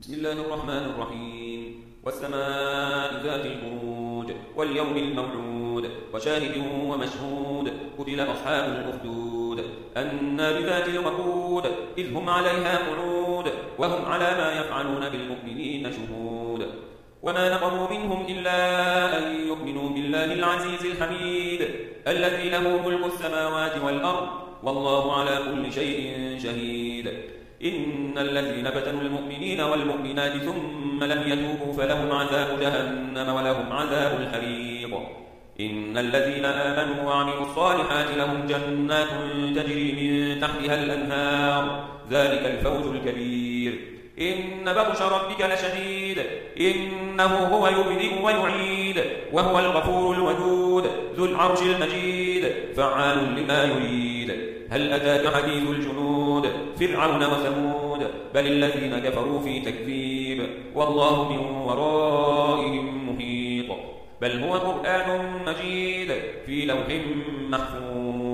بسم الله الرحمن الرحيم والسماء ذات البروج واليوم الموعود وشاهد ومشهود قتل أصحاب الأخدود النار ذات الوقود إذ هم عليها قعود وهم على ما يفعلون بالمؤمنين شهود وما نقموا منهم إلا أن يؤمنوا بالله العزيز الحميد الذي له ملك السماوات والأرض والله على كل شيء شهيد إن الذين فتنوا المؤمنين والمؤمنات ثم لم يتوبوا فلهم عذاب جهنم ولهم عذاب الحريق إن الذين آمنوا وعملوا الصالحات لهم جنات تجري من تحتها الأنهار ذلك الفوز الكبير إن بطش ربك لشديد إنه هو يبدئ ويعيد وهو الغفور الودود ذو العرش المجيد فعال لما يريد هل أتاك حديث الجنود فرعون وثمود بل الذين كفروا في تكذيب والله من ورائهم محيط بل هو قرآن مجيد في لوح محفوظ